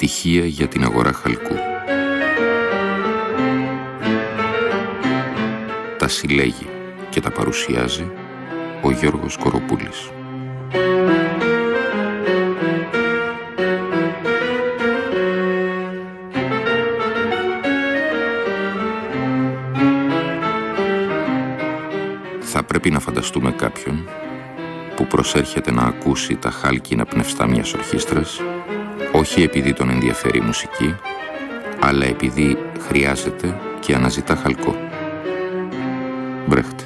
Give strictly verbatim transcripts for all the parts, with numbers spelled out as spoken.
Στοιχεία για την αγορά χαλκού. Τα συλλέγει και τα παρουσιάζει ο Γιώργος Κοροπούλης. Θα πρέπει να φανταστούμε κάποιον που προσέρχεται να ακούσει τα χάλκινα πνευστά μιας ορχήστρας, όχι επειδή τον ενδιαφέρει η μουσική, αλλά επειδή χρειάζεται και αναζητά χαλκό. Μπρέχτε.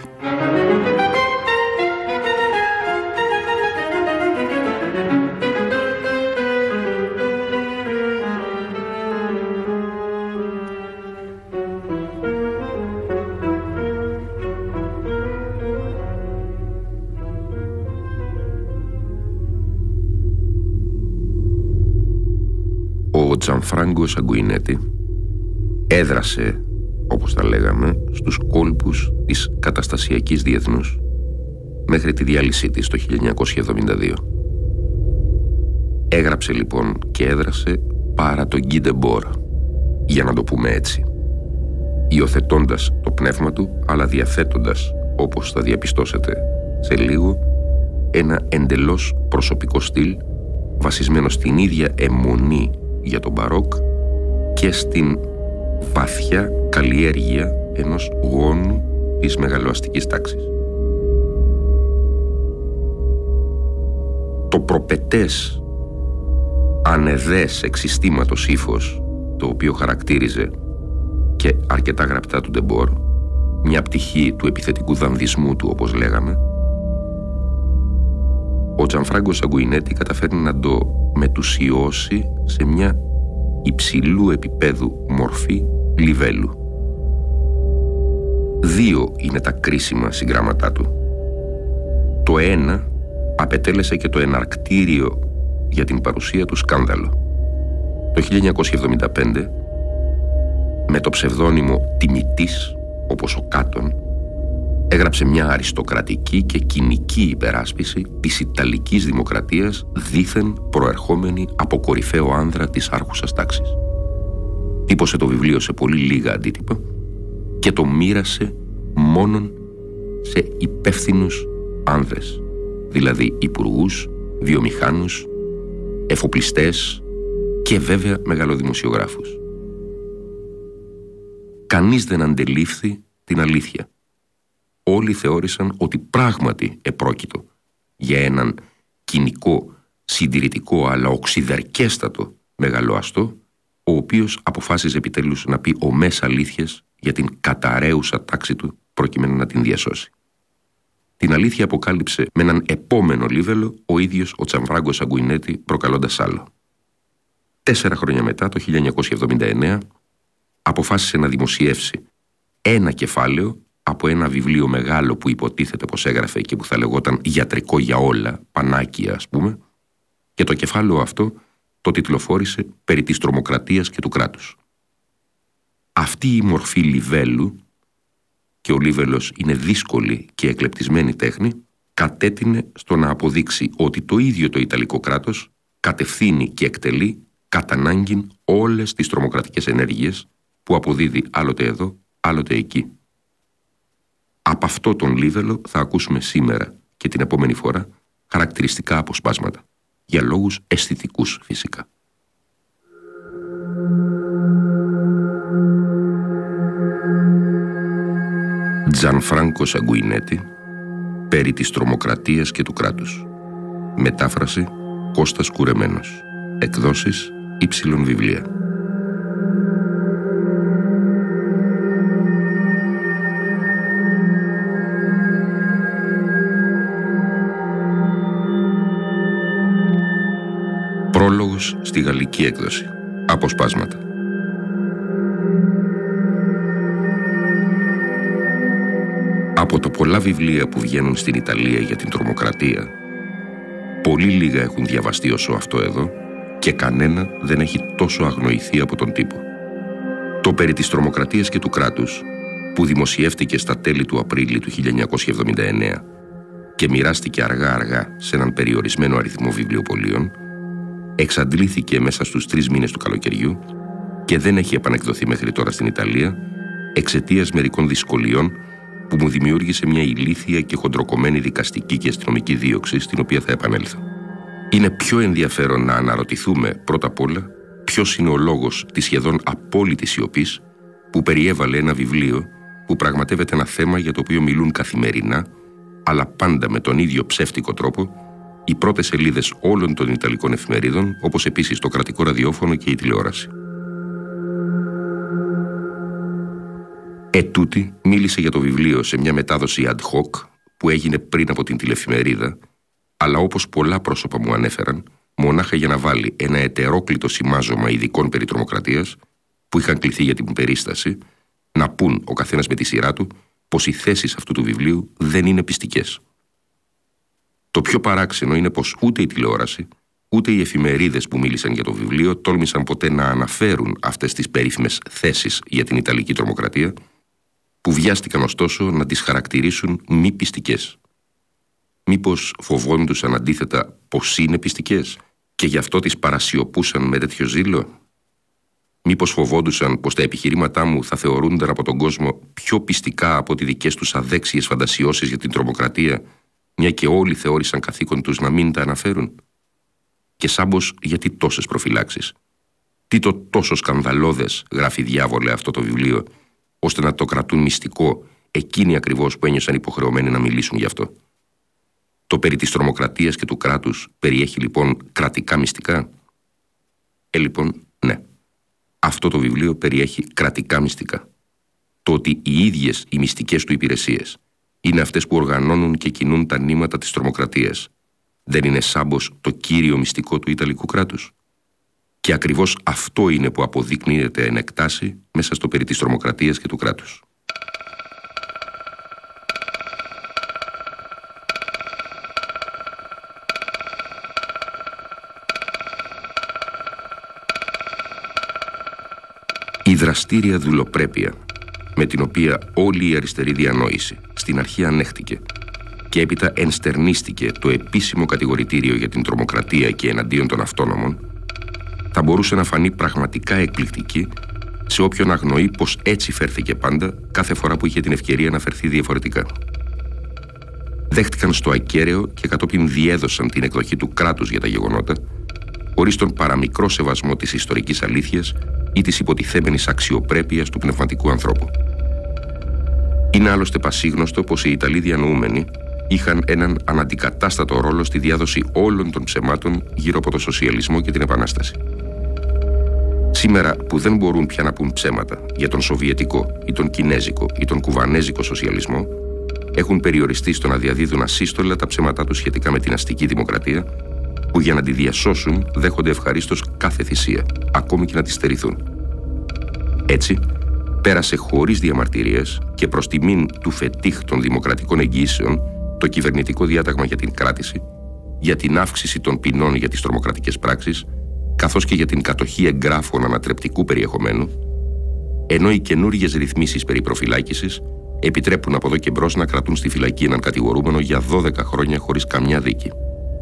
Ο Τζανφράγκο Σαγκουινέτη έδρασε, όπως τα λέγαμε, στους κόλπους της καταστασιακής διεθνούς μέχρι τη διάλυσή της το χίλια εννιακόσια εβδομήντα δύο. Έγραψε λοιπόν και έδρασε παρά τον Guy Debord, για να το πούμε έτσι, υιοθετώντας το πνεύμα του, αλλά διαθέτοντας, όπως θα διαπιστώσετε σε λίγο, ένα εντελώς προσωπικό στυλ βασισμένο στην ίδια αιμονή για τον μπαρόκ και στην βαθιά καλλιέργεια ενός γόνου της μεγαλοαστικής τάξης. Το προπετές ανεδές εξιστήματος ύφος, το οποίο χαρακτήριζε και αρκετά γραπτά του Ντεμπόρ, μια πτυχή του επιθετικού δανδισμού του, όπως λέγαμε, ο Τζανφράγκο Σαγκουινέτη καταφέρνει να το μετουσιώσει σε μια υψηλού επίπεδου μορφή λιβέλου. Δύο είναι τα κρίσιμα συγγράμματά του. Το ένα απετέλεσε και το εναρκτήριο για την παρουσία του σκάνδαλο. Το χίλια εννιακόσια εβδομήντα πέντε, με το ψευδόνυμο Τιμητής, όπως ο Κάτων, έγραψε μια αριστοκρατική και κοινική υπεράσπιση της Ιταλικής Δημοκρατίας, δήθεν προερχόμενη από κορυφαίο άνδρα της άρχουσας τάξης. Τύπωσε το βιβλίο σε πολύ λίγα αντίτυπα και το μοίρασε μόνον σε υπεύθυνους άνδρες, δηλαδή υπουργούς, βιομηχάνους, εφοπλιστές και βέβαια μεγαλοδημοσιογράφους. Κανείς δεν αντελήφθη την αλήθεια. Όλοι θεώρησαν ότι πράγματι επρόκειτο για έναν κοινικό, συντηρητικό αλλά οξυδερκέστατο μεγαλοαστό, ο οποίος αποφάσιζε επιτέλους να πει ομές αλήθειες για την καταραίουσα τάξη του προκειμένου να την διασώσει. Την αλήθεια αποκάλυψε με έναν επόμενο λίβελο ο ίδιος ο Τζανφράγκο Σαγκουινέτη, προκαλώντας άλλο. Τέσσερα χρόνια μετά, το χίλια εννιακόσια εβδομήντα εννέα, αποφάσισε να δημοσιεύσει ένα κεφάλαιο από ένα βιβλίο μεγάλο που υποτίθεται πως έγραφε και που θα λεγόταν «Γιατρικό για όλα», πανάκια ας πούμε, και το κεφάλαιο αυτό το τιτλοφόρησε «Περί της τρομοκρατίας και του κράτους». Αυτή η μορφή λιβέλου, και ο λίβελος είναι δύσκολη και εκλεπτισμένη τέχνη, κατέτεινε στο να αποδείξει ότι το ίδιο το Ιταλικό κράτος κατευθύνει και εκτελεί κατά ανάγκην όλες τις τρομοκρατικές ενέργειες που αποδίδει άλλοτε εδώ, άλλοτε εκεί. Από αυτό τον λίβελο θα ακούσουμε σήμερα και την επόμενη φορά χαρακτηριστικά αποσπάσματα, για λόγους αισθητικούς φυσικά. Τζανφράγκο Σαγκουινέτη, περί της τρομοκρατίας και του κράτους. Μετάφραση Κώστας Κουρεμένος. Εκδόσεις Ήψιλον Βιβλία. Πρόλογος στη γαλλική έκδοση. Αποσπάσματα. Από τα πολλά βιβλία που βγαίνουν στην Ιταλία για την τρομοκρατία, πολύ λίγα έχουν διαβαστεί όσο αυτό εδώ και κανένα δεν έχει τόσο αγνοηθεί από τον τύπο. Το περί της τρομοκρατίας και του κράτους, που δημοσιεύτηκε στα τέλη του Απρίλη του χίλια εννιακόσια εβδομήντα εννέα και μοιράστηκε αργά-αργά σε έναν περιορισμένο αριθμό βιβλιοπωλείων, εξαντλήθηκε μέσα στους τρεις μήνες του καλοκαιριού και δεν έχει επανεκδοθεί μέχρι τώρα στην Ιταλία εξαιτίας μερικών δυσκολιών που μου δημιούργησε μια ηλίθια και χοντροκομμένη δικαστική και αστυνομική δίωξη, στην οποία θα επανέλθω. Είναι πιο ενδιαφέρον να αναρωτηθούμε πρώτα απ' όλα ποιος είναι ο λόγος της σχεδόν απόλυτης σιωπής που περιέβαλε ένα βιβλίο που πραγματεύεται ένα θέμα για το οποίο μιλούν καθημερινά, αλλά πάντα με τον ίδιο ψεύτικο τρόπο, οι πρώτες σελίδες όλων των Ιταλικών εφημερίδων, όπως επίσης το κρατικό ραδιόφωνο και η τηλεόραση. Ετούτη μίλησε για το βιβλίο σε μια μετάδοση ad hoc που έγινε πριν από την τηλεφημερίδα, αλλά όπως πολλά πρόσωπα μου ανέφεραν, μονάχα για να βάλει ένα ετερόκλητο σημάζωμα ειδικών περί τρομοκρατίας που είχαν κληθεί για την περίσταση, να πούν ο καθένας με τη σειρά του πως οι θέσεις αυτού του βιβλίου δεν είναι πιστικές. Το πιο παράξενο είναι πως ούτε η τηλεόραση, ούτε οι εφημερίδες που μίλησαν για το βιβλίο τόλμησαν ποτέ να αναφέρουν αυτές τις περίφημες θέσεις για την Ιταλική τρομοκρατία, που βιάστηκαν ωστόσο να τις χαρακτηρίσουν μη πιστικές. Μήπως φοβόντουσαν αντίθετα πως είναι πιστικές και γι' αυτό τις παρασιωπούσαν με τέτοιο ζήλο? Μήπως φοβόντουσαν πως τα επιχειρήματά μου θα θεωρούνταν από τον κόσμο πιο πιστικά από τις δικές τους αδέξιες φαντασιώσεις για την τρομοκρατία, μια και όλοι θεώρησαν καθήκον τους να μην τα αναφέρουν? Και σάμπος, γιατί τόσες προφυλάξεις? Τι το τόσο σκανδαλώδες, γράφει διάβολε αυτό το βιβλίο, ώστε να το κρατούν μυστικό εκείνοι ακριβώς που ένιωσαν υποχρεωμένοι να μιλήσουν γι' αυτό? Το περί της τρομοκρατίας και του κράτους περιέχει λοιπόν κρατικά μυστικά? Ε, λοιπόν, ναι. Αυτό το βιβλίο περιέχει κρατικά μυστικά. Το ότι οι ίδιες οι μυστικές του υπηρεσίες είναι αυτές που οργανώνουν και κινούν τα νήματα της τρομοκρατίας, δεν είναι σάμπος το κύριο μυστικό του Ιταλικού κράτους? Και ακριβώς αυτό είναι που αποδεικνύεται εν εκτάσει μέσα στο περί της τρομοκρατίας και του κράτους. Η δραστήρια δουλοπρέπεια με την οποία όλη η αριστερή διανόηση στην αρχή ανέχτηκε και έπειτα ενστερνίστηκε το επίσημο κατηγορητήριο για την τρομοκρατία και εναντίον των αυτόνομων, θα μπορούσε να φανεί πραγματικά εκπληκτική σε όποιον αγνοεί πως έτσι φέρθηκε πάντα κάθε φορά που είχε την ευκαιρία να φερθεί διαφορετικά. Δέχτηκαν στο ακέραιο και κατόπιν διέδωσαν την εκδοχή του κράτους για τα γεγονότα, χωρίς τον παραμικρό σεβασμό της ιστορικής αλήθειας ή της υποτιθέμενης αξιοπρέπειας του πνευματικού ανθρώπου. Είναι άλλωστε πασίγνωστο πως οι Ιταλοί διανοούμενοι είχαν έναν αναντικατάστατο ρόλο στη διάδοση όλων των ψεμάτων γύρω από το σοσιαλισμό και την Επανάσταση. Σήμερα που δεν μπορούν πια να πούν ψέματα για τον σοβιετικό ή τον κινέζικο ή τον κουβανέζικο σοσιαλισμό, έχουν περιοριστεί στο να διαδίδουν ασύστολα τα ψέματά τους σχετικά με την αστική δημοκρατία, που για να τη διασώσουν δέχονται ευχαρίστως κάθε θυσία, ακόμη και να τη στερηθούν. Έτσι, πέρασε χωρίς διαμαρτυρίες και προς τιμήν του φετίχ των δημοκρατικών εγγυήσεων το κυβερνητικό διάταγμα για την κράτηση, για την αύξηση των ποινών για τις τρομοκρατικές πράξεις, καθώς και για την κατοχή εγγράφων ανατρεπτικού περιεχομένου, ενώ οι καινούργιες ρυθμίσεις περί προφυλάκησης επιτρέπουν από εδώ και μπρος να κρατούν στη φυλακή έναν κατηγορούμενο για δώδεκα χρόνια χωρίς καμιά δίκη.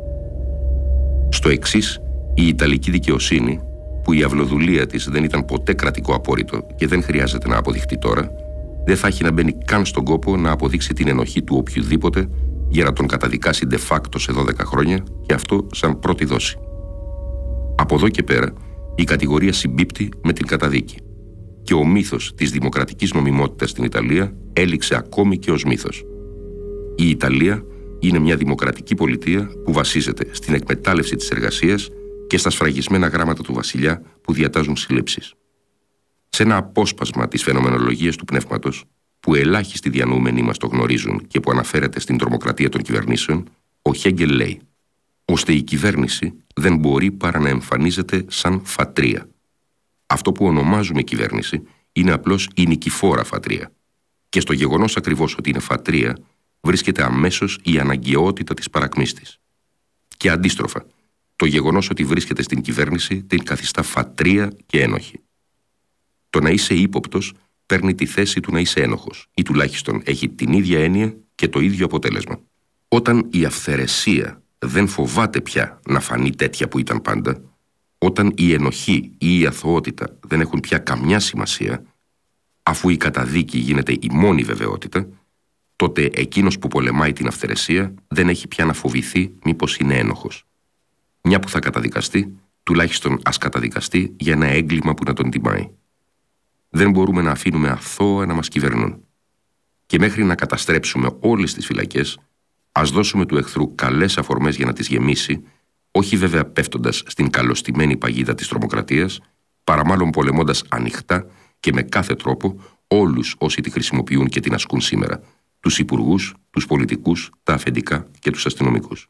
Στο εξής, η Ιταλική δικαιοσύνη, που η αυλοδουλεία της δεν ήταν ποτέ κρατικό απόρριτο και δεν χρειάζεται να αποδειχτεί τώρα, δεν θα έχει να μπαίνει καν στον κόπο να αποδείξει την ενοχή του οποιοδήποτε για να τον καταδικάσει de facto σε δώδεκα χρόνια, και αυτό σαν πρώτη δόση. Από εδώ και πέρα, η κατηγορία συμπίπτει με την καταδίκη και ο μύθος της δημοκρατικής νομιμότητας στην Ιταλία έληξε ακόμη και ως μύθος. Η Ιταλία είναι μια δημοκρατική πολιτεία που βασίζεται στην εκμετάλλευση της εργασίας και στα σφραγισμένα γράμματα του βασιλιά που διατάζουν συλλήψεις. Σε ένα απόσπασμα της φαινομενολογίας του πνεύματος, που ελάχιστοι διανοούμενοι μας το γνωρίζουν και που αναφέρεται στην τρομοκρατία των κυβερνήσεων, ο Χέγκελ λέει: ώστε η κυβέρνηση δεν μπορεί παρά να εμφανίζεται σαν φατρία. Αυτό που ονομάζουμε κυβέρνηση είναι απλώς η νικηφόρα φατρία. Και στο γεγονός ακριβώς ότι είναι φατρία βρίσκεται αμέσως η αναγκαιότητα της παρακμής της. Και αντίστροφα, το γεγονός ότι βρίσκεται στην κυβέρνηση την καθιστά φατρία και ένοχη. Το να είσαι ύποπτος παίρνει τη θέση του να είσαι ένοχος, ή τουλάχιστον έχει την ίδια έννοια και το ίδιο αποτέλεσμα. Όταν η αυθαιρεσία δεν φοβάται πια να φανεί τέτοια που ήταν πάντα, Όταν η ενοχή ή η αθωότητα δεν έχουν πια καμιά σημασία, αφού η καταδίκη γίνεται η μόνη βεβαιότητα, τότε εκείνος που πολεμάει την αυθαιρεσία δεν έχει πια να φοβηθεί μήπως είναι ένοχος. Μια που θα καταδικαστεί, τουλάχιστον ας καταδικαστεί για ένα έγκλημα που να τον τιμάει. Δεν μπορούμε να αφήνουμε αθώα να μας κυβερνούν. Και μέχρι να καταστρέψουμε όλες τις φυλακές, ας δώσουμε του εχθρού καλές αφορμές για να τις γεμίσει, όχι βέβαια πέφτοντας στην καλωστημένη παγίδα της τρομοκρατίας, παρά μάλλον πολεμώντας ανοιχτά και με κάθε τρόπο όλους όσοι τη χρησιμοποιούν και την ασκούν σήμερα, τους υπουργούς, τους πολιτικούς, τα αφεντικά και τους αστυνομικούς.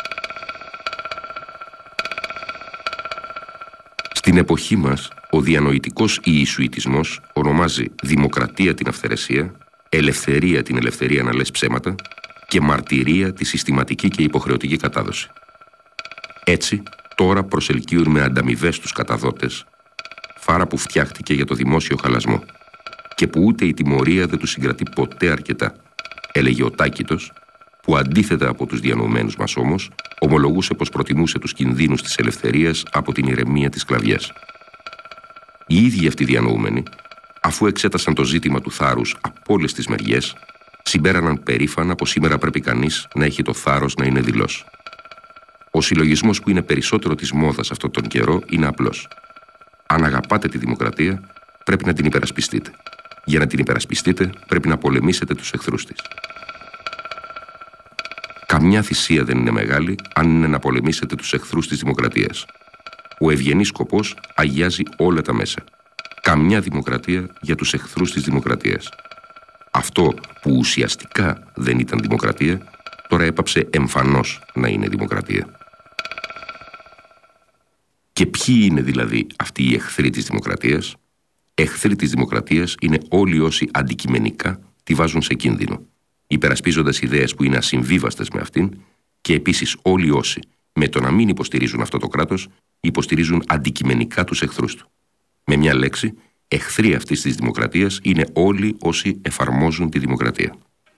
Στην εποχή μας, ο διανοητικός ιησουητισμός ονομάζει δημοκρατία την αυθαιρεσία, ελευθερία την ελευθερία να λες ψέματα και μαρτυρία τη συστηματική και υποχρεωτική κατάδοση. Έτσι, τώρα προσελκύουν με ανταμοιβές τους καταδότες, φάρα που φτιάχτηκε για το δημόσιο χαλασμό και που ούτε η τιμωρία δεν τους συγκρατεί ποτέ αρκετά, έλεγε ο Τάκητος, που αντίθετα από τους διανοουμένους μας όμως, ομολογούσε πως προτιμούσε τους κινδύνους της ελευθερίας από την ηρεμία της σκλαβιάς. Οι ίδιοι αυτοί διανοούμενοι, αφού εξέτασαν το ζήτημα του θάρρους από όλες τις μεριές, συμπέραναν περήφανα πως σήμερα πρέπει κανείς να έχει το θάρρος να είναι δειλός. Ο συλλογισμός που είναι περισσότερο της μόδας αυτόν τον καιρό είναι απλός. Αν αγαπάτε τη δημοκρατία, πρέπει να την υπερασπιστείτε. Για να την υπερασπιστείτε, πρέπει να πολεμήσετε τους εχθρούς της. Καμιά θυσία δεν είναι μεγάλη αν είναι να πολεμήσετε τους εχθρούς της δημοκρατίας. Ο ευγενής σκοπός αγιάζει όλα τα μέσα. Καμιά δημοκρατία για τους εχθρούς της δημοκρατίας. Αυτό που ουσιαστικά δεν ήταν δημοκρατία, τώρα έπαψε εμφανώς να είναι δημοκρατία. Και ποιοι είναι δηλαδή αυτοί οι εχθροί της δημοκρατίας? Εχθροί της δημοκρατίας είναι όλοι όσοι αντικειμενικά τη βάζουν σε κίνδυνο, υπερασπίζοντας ιδέες που είναι ασυμβίβαστες με αυτήν, και επίσης όλοι όσοι, με το να μην υποστηρίζουν αυτό το κράτος, υποστηρίζουν αντικειμενικά τους εχθρούς του. Με μια λέξη, εχθροί αυτής της δημοκρατίας είναι όλοι όσοι εφαρμόζουν τη δημοκρατία.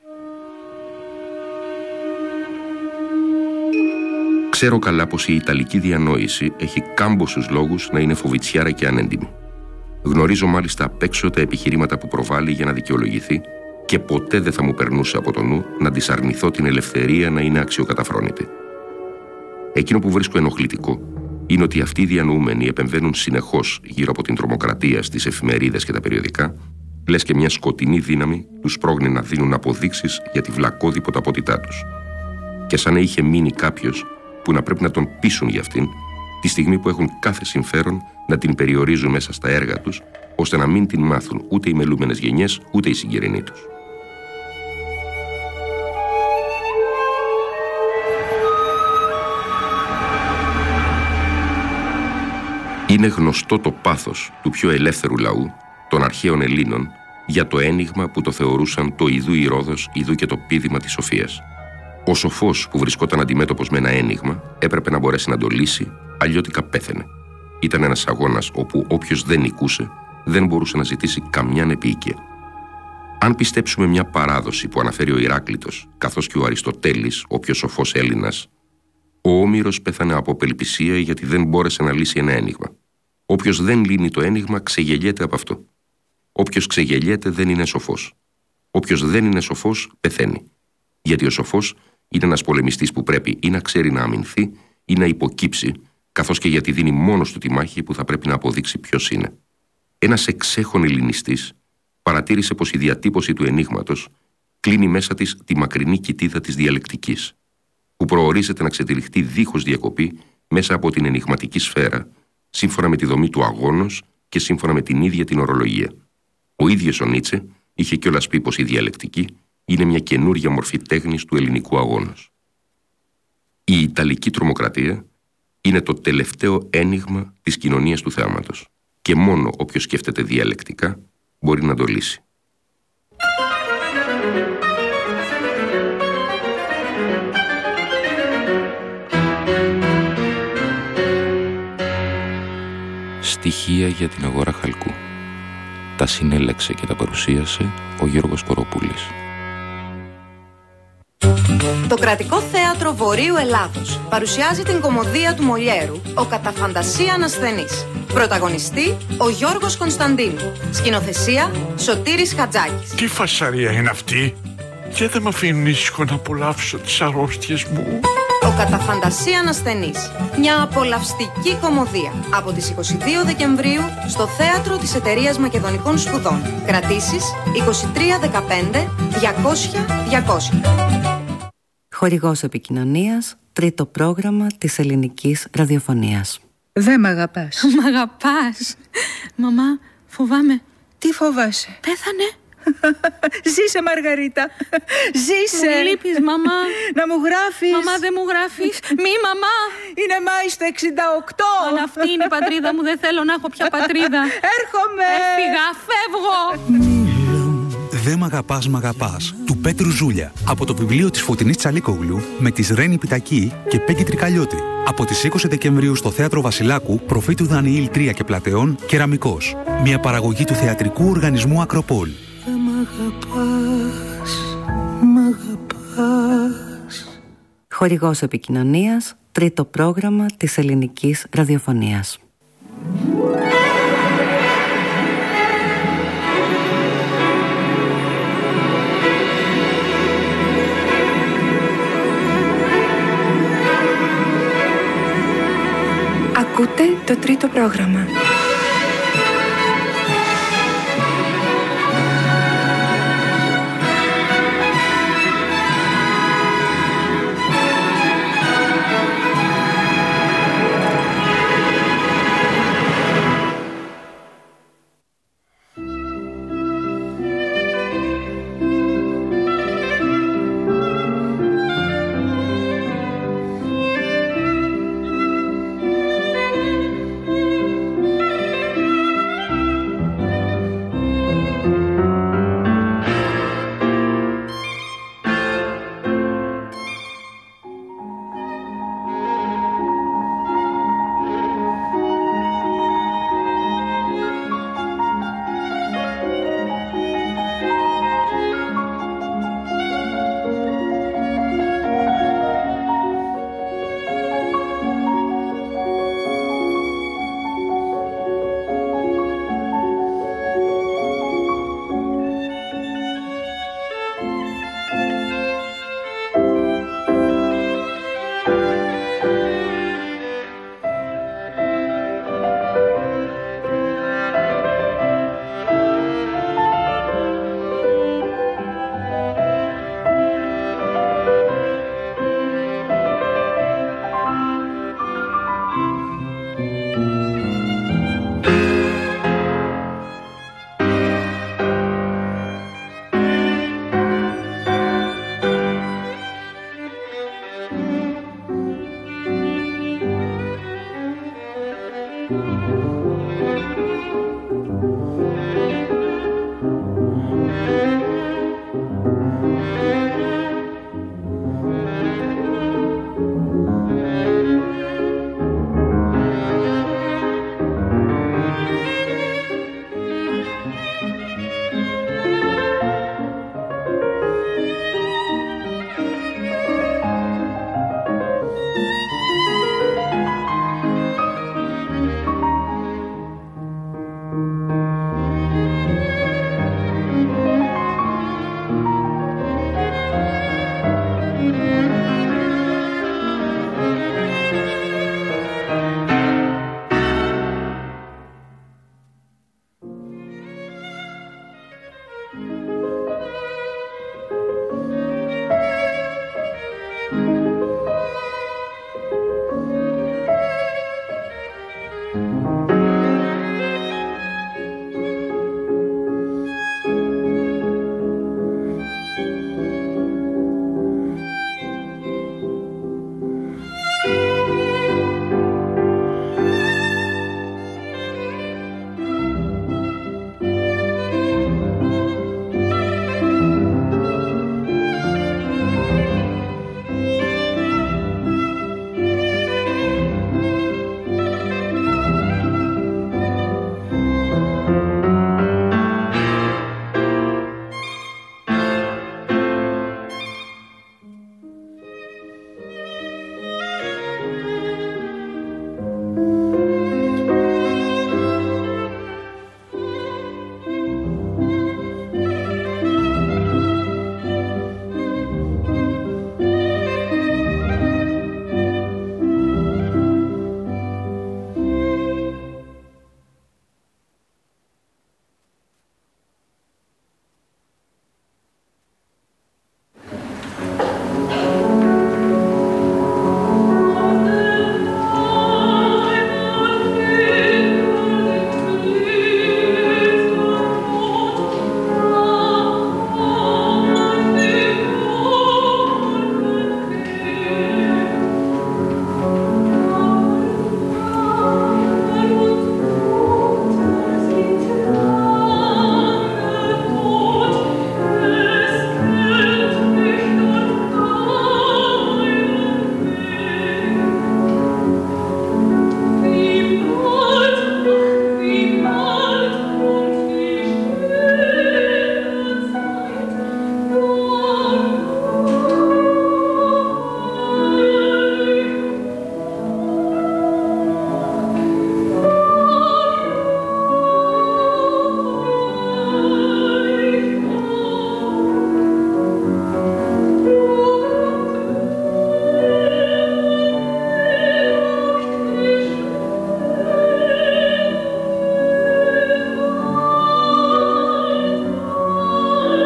Ξέρω καλά πως η ιταλική διανόηση έχει κάμποσους λόγους να είναι φοβητσιάρα και ανέντιμη. Γνωρίζω μάλιστα απ' έξω τα επιχειρήματα που προβάλλει για να δικαιολογηθεί και ποτέ δεν θα μου περνούσε από το νου να της αρνηθώ την ελευθερία να είναι αξιοκαταφρόνητη. Εκείνο που βρίσκω ενοχλητικό είναι ότι αυτοί οι διανοούμενοι επεμβαίνουν συνεχώς γύρω από την τρομοκρατία στις εφημερίδες και τα περιοδικά, λες και μια σκοτεινή δύναμη τους πρόγνει να δίνουν αποδείξεις για τη βλακώδη ποταπότητά τους. Και σαν να είχε μείνει κάποιος που να πρέπει να τον πείσουν για αυτήν, τη στιγμή που έχουν κάθε συμφέρον να την περιορίζουν μέσα στα έργα τους, ώστε να μην την μάθουν ούτε οι μελούμενες γενιές, ούτε οι συγγερινοί τους. Είναι γνωστό το πάθος του πιο ελεύθερου λαού, των αρχαίων Ελλήνων, για το ένιγμα που το θεωρούσαν το ιδού η Ρόδος, ιδού και το πείδημα της σοφίας. Ο σοφός που βρισκόταν αντιμέτωπος με ένα ένιγμα έπρεπε να μπορέσει να το λύσει, αλλιώτικα πέθαινε. Ήταν ένας αγώνας όπου όποιος δεν νικούσε δεν μπορούσε να ζητήσει καμιά επίοικια. Αν πιστέψουμε μια παράδοση που αναφέρει ο Ηράκλειτος, καθώς και ο Αριστοτέλης, ο πιο σοφός Έλληνας, ο Όμηρος πέθανε από απελπισία γιατί δεν μπόρεσε να λύσει ένα ένιγμα. Όποιος δεν λύνει το ένιγμα ξεγελιέται από αυτό. Όποιος ξεγελιέται δεν είναι σοφός. Όποιος δεν είναι σοφός πεθαίνει. Γιατί ο σοφός είναι ένας πολεμιστής που πρέπει ή να ξέρει να αμυνθεί ή να υποκύψει, καθώς και γιατί δίνει μόνος του τη μάχη που θα πρέπει να αποδείξει ποιος είναι. Ένας εξέχων ελληνιστής παρατήρησε πως η διατύπωση του ενίγματος κλείνει μέσα της τη μακρινή κοιτίδα της διαλεκτικής, που προορίζεται να ξετυλιχτεί δίχως διακοπή μέσα από την ενιγματική σφαίρα, σύμφωνα με τη δομή του αγώνος και σύμφωνα με την ίδια την ορολογία. Ο ίδιος ο Νίτσε είχε κιόλας πει πως η διαλεκτική είναι μια καινούρια μορφή τέχνης του ελληνικού αγώνος. Η Ιταλική τρομοκρατία είναι το τελευταίο ένιγμα της κοινωνίας του θεάματος και μόνο όποιος σκέφτεται διαλεκτικά μπορεί να το λύσει. Στοιχεία για την αγορά χαλκού. Τα συνέλεξε και τα παρουσίασε ο Γιώργος Κοροπούλης. Το Κρατικό Θέατρο Βορείου Ελλάδος παρουσιάζει την κωμωδία του Μολιέρου «Ο Καταφαντασία Ασθενής». Πρωταγωνιστή ο Γιώργος Κωνσταντίνου. Σκηνοθεσία Σωτήρης Χατζάκης. Τι φασαρία είναι αυτή? Και δεν με αφήνουν ήσυχο να απολαύσω τις αρρώστιες μου. Ο Καταφαντασία Ασθενής. Μια απολαυστική κωμωδία. Από τις είκοσι δύο Δεκεμβρίου στο Θέατρο της Εταιρείας Μακεδονικών Σπουδών. Κρατήσεις είκοσι τρία δεκαπέντε διακόσια διακόσια. Χορηγός επικοινωνίας, τρίτο πρόγραμμα της ελληνικής ραδιοφωνίας. Δεν μ' αγαπάς. Μ' αγαπάς. Μαμά, φοβάμαι. Τι φοβάσαι? Πέθανε. Ζήσε, Μαργαρίτα. Ζήσε. Μου λείπεις, μαμά. Να μου γράφεις. Μαμά, δεν μου γράφεις. Μη, μαμά. Είναι Μάη στο εξήντα οκτώ. Αν αυτή είναι η πατρίδα μου, δεν θέλω να έχω πια πατρίδα. Έρχομαι. Έφυγα, φεύγω. «Δε μ' αγαπάς, μ' αγαπάς» του Πέτρου Ζούλια, από το βιβλίο της Φωτεινής Τσαλίκογλου με τις Ρένη Πιτακή και Πέγκη Τρικαλιώτη. Από τις είκοσι Δεκεμβρίου στο Θέατρο Βασιλάκου, Προφήτου Δανιήλ τρία και Πλατεών, Κεραμικός. Μια παραγωγή του θεατρικού οργανισμού Ακροπόλ. Δε μ' αγαπάς, μ' αγαπάς. Χορηγός επικοινωνίας, τρίτο πρόγραμμα της ελληνικής ραδιοφωνίας. Ακούτε το τρίτο πρόγραμμα.